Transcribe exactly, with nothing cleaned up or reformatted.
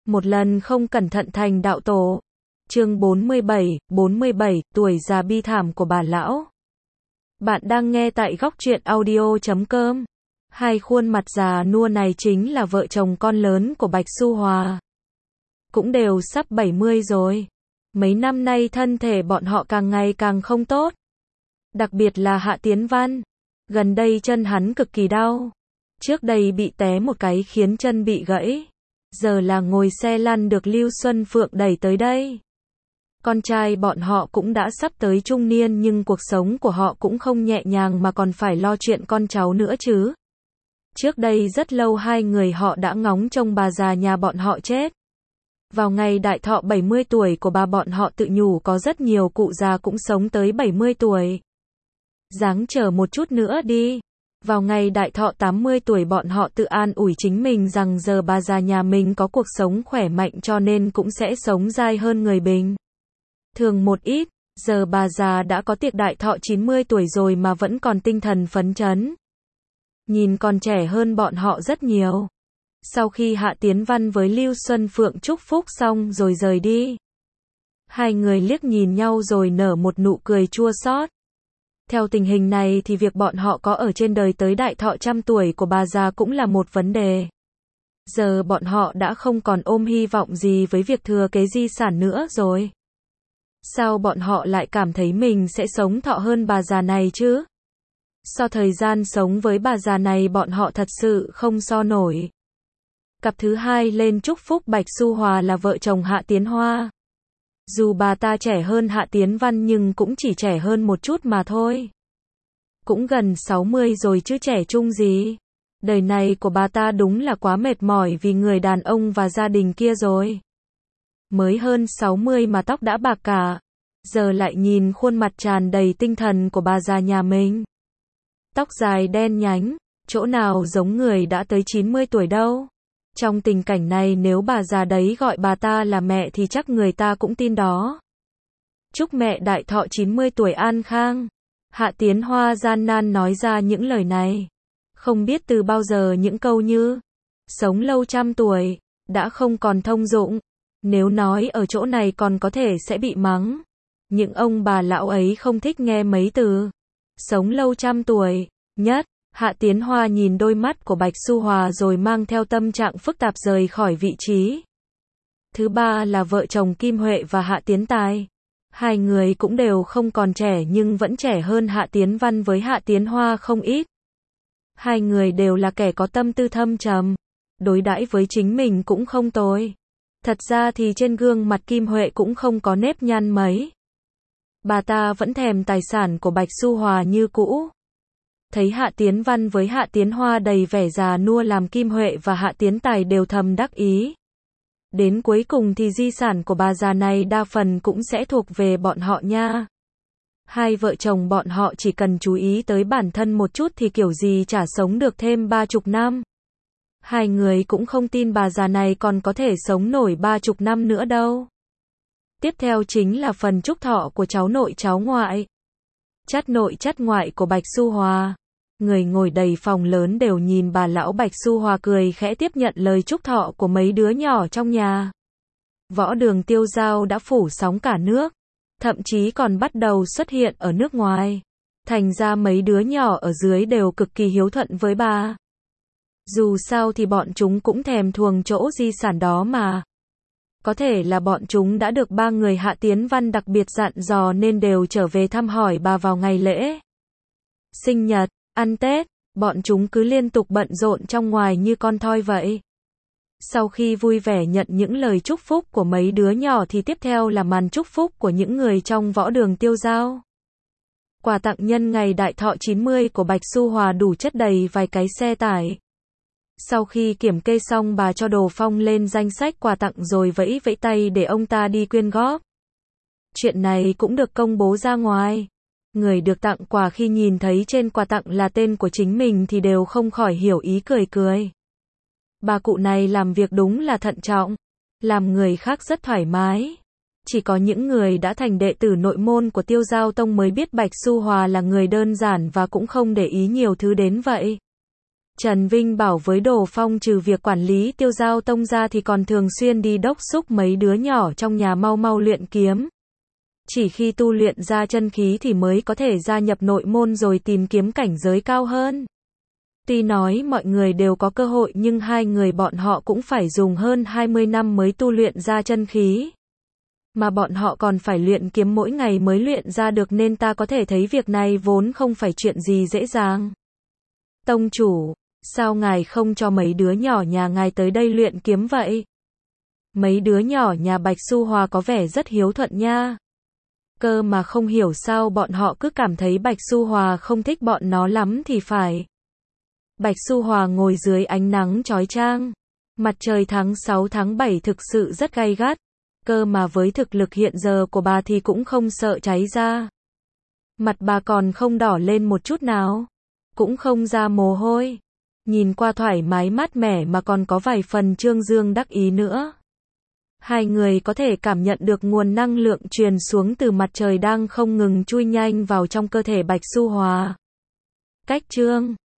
Một lần không cẩn thận thành đạo tổ. Chương bốn mươi bảy, bốn mươi bảy, tuổi già bi thảm của bà lão. Bạn đang nghe tại góc truyện audio chấm com. Hai khuôn mặt già nua này chính là vợ chồng con lớn của Bạch Xu Hòa. Cũng đều sắp bảy mươi rồi. Mấy năm nay thân thể bọn họ càng ngày càng không tốt. Đặc biệt là Hạ Tiến Văn. Gần đây chân hắn cực kỳ đau. Trước đây bị té một cái khiến chân bị gãy. Giờ là ngồi xe lăn được Lưu Xuân Phượng đẩy tới đây. Con trai bọn họ cũng đã sắp tới trung niên nhưng cuộc sống của họ cũng không nhẹ nhàng mà còn phải lo chuyện con cháu nữa chứ. Trước đây rất lâu hai người họ đã ngóng trông bà già nhà bọn họ chết. Vào ngày đại thọ bảy mươi tuổi của bà bọn họ tự nhủ có rất nhiều cụ già cũng sống tới bảy mươi tuổi. Ráng chờ một chút nữa đi. Vào ngày đại thọ tám mươi tuổi bọn họ tự an ủi chính mình rằng giờ bà già nhà mình có cuộc sống khỏe mạnh cho nên cũng sẽ sống dai hơn người bình thường một ít. Giờ bà già đã có tiệc đại thọ chín mươi tuổi rồi mà vẫn còn tinh thần phấn chấn. Nhìn còn trẻ hơn bọn họ rất nhiều. Sau khi Hạ Tiến Văn với Lưu Xuân Phượng chúc phúc xong rồi rời đi. Hai người liếc nhìn nhau rồi nở một nụ cười chua xót. Theo tình hình này thì việc bọn họ có ở trên đời tới đại thọ trăm tuổi của bà già cũng là một vấn đề. Giờ bọn họ đã không còn ôm hy vọng gì với việc thừa kế di sản nữa rồi. Sao bọn họ lại cảm thấy mình sẽ sống thọ hơn bà già này chứ? So thời gian sống với bà già này bọn họ thật sự không so nổi. Cặp thứ hai lên chúc phúc Bạch Xu Hòa là vợ chồng Hạ Tiến Hoa. Dù bà ta trẻ hơn Hạ Tiến Văn nhưng cũng chỉ trẻ hơn một chút mà thôi. Cũng gần sáu mươi rồi chứ trẻ trung gì. Đời này của bà ta đúng là quá mệt mỏi vì người đàn ông và gia đình kia rồi. Mới hơn sáu mươi mà tóc đã bạc cả. Giờ lại nhìn khuôn mặt tràn đầy tinh thần của bà già nhà mình. Tóc dài đen nhánh, chỗ nào giống người đã tới chín mươi tuổi đâu. Trong tình cảnh này nếu bà già đấy gọi bà ta là mẹ thì chắc người ta cũng tin đó. Chúc mẹ đại thọ chín mươi tuổi an khang. Hạ Tiến Hoa gian nan nói ra những lời này. Không biết từ bao giờ những câu như sống lâu trăm tuổi đã không còn thông dụng. Nếu nói ở chỗ này còn có thể sẽ bị mắng. Những ông bà lão ấy không thích nghe mấy từ sống lâu trăm tuổi nhất. Hạ Tiến Hoa nhìn đôi mắt của Bạch Xu Hòa rồi mang theo tâm trạng phức tạp rời khỏi vị trí. Thứ ba là vợ chồng Kim Huệ và Hạ Tiến Tài. Hai người cũng đều không còn trẻ nhưng vẫn trẻ hơn Hạ Tiến Văn với Hạ Tiến Hoa không ít. Hai người đều là kẻ có tâm tư thâm trầm. Đối đãi với chính mình cũng không tồi. Thật ra thì trên gương mặt Kim Huệ cũng không có nếp nhăn mấy. Bà ta vẫn thèm tài sản của Bạch Xu Hòa như cũ. Thấy Hạ Tiến Văn với Hạ Tiến Hoa đầy vẻ già nua làm Kim Huệ và Hạ Tiến Tài đều thầm đắc ý. Đến cuối cùng thì di sản của bà già này đa phần cũng sẽ thuộc về bọn họ nha. Hai vợ chồng bọn họ chỉ cần chú ý tới bản thân một chút thì kiểu gì chả sống được thêm ba chục năm. Hai người cũng không tin bà già này còn có thể sống nổi ba chục năm nữa đâu. Tiếp theo chính là phần chúc thọ của cháu nội cháu ngoại. Chắt nội chắt ngoại của Bạch Xu Hòa. Người ngồi đầy phòng lớn đều nhìn bà lão Bạch Xu Hòa cười khẽ tiếp nhận lời chúc thọ của mấy đứa nhỏ trong nhà. Võ đường tiêu dao đã phủ sóng cả nước. Thậm chí còn bắt đầu xuất hiện ở nước ngoài. Thành ra mấy đứa nhỏ ở dưới đều cực kỳ hiếu thuận với bà. Dù sao thì bọn chúng cũng thèm thuồng chỗ di sản đó mà. Có thể là bọn chúng đã được ba người Hạ Tiến Văn đặc biệt dặn dò nên đều trở về thăm hỏi bà vào ngày lễ sinh nhật, ăn Tết, bọn chúng cứ liên tục bận rộn trong ngoài như con thoi vậy. Sau khi vui vẻ nhận những lời chúc phúc của mấy đứa nhỏ thì tiếp theo là màn chúc phúc của những người trong võ đường tiêu dao. Quà tặng nhân ngày đại thọ chín mươi của Bạch Xu Hòa đủ chất đầy vài cái xe tải. Sau khi kiểm kê xong bà cho Đồ Phong lên danh sách quà tặng rồi vẫy vẫy tay để ông ta đi quyên góp. Chuyện này cũng được công bố ra ngoài. Người được tặng quà khi nhìn thấy trên quà tặng là tên của chính mình thì đều không khỏi hiểu ý cười cười. Bà cụ này làm việc đúng là thận trọng, làm người khác rất thoải mái. Chỉ có những người đã thành đệ tử nội môn của Tiêu Giao Tông mới biết Bạch Xu Hòa là người đơn giản và cũng không để ý nhiều thứ đến vậy. Trần Vinh bảo với Đồ Phong trừ việc quản lý Tiêu Giao Tông ra thì còn thường xuyên đi đốc xúc mấy đứa nhỏ trong nhà mau mau luyện kiếm. Chỉ khi tu luyện ra chân khí thì mới có thể gia nhập nội môn rồi tìm kiếm cảnh giới cao hơn. Tuy nói mọi người đều có cơ hội nhưng hai người bọn họ cũng phải dùng hơn hai mươi năm mới tu luyện ra chân khí. Mà bọn họ còn phải luyện kiếm mỗi ngày mới luyện ra được nên ta có thể thấy việc này vốn không phải chuyện gì dễ dàng. Tông chủ, sao ngài không cho mấy đứa nhỏ nhà ngài tới đây luyện kiếm vậy? Mấy đứa nhỏ nhà Bạch Su Hòa có vẻ rất hiếu thuận nha. Cơ mà không hiểu sao bọn họ cứ cảm thấy Bạch Su Hòa không thích bọn nó lắm thì phải. Bạch Su Hòa ngồi dưới ánh nắng chói chang. Mặt trời tháng sáu tháng bảy thực sự rất gay gắt. Cơ mà với thực lực hiện giờ của bà thì cũng không sợ cháy ra. Mặt bà còn không đỏ lên một chút nào. Cũng không ra mồ hôi. Nhìn qua thoải mái mát mẻ mà còn có vài phần trương dương đắc ý nữa. Hai người có thể cảm nhận được nguồn năng lượng truyền xuống từ mặt trời đang không ngừng chui nhanh vào trong cơ thể Bạch Su Hòa. Cách trương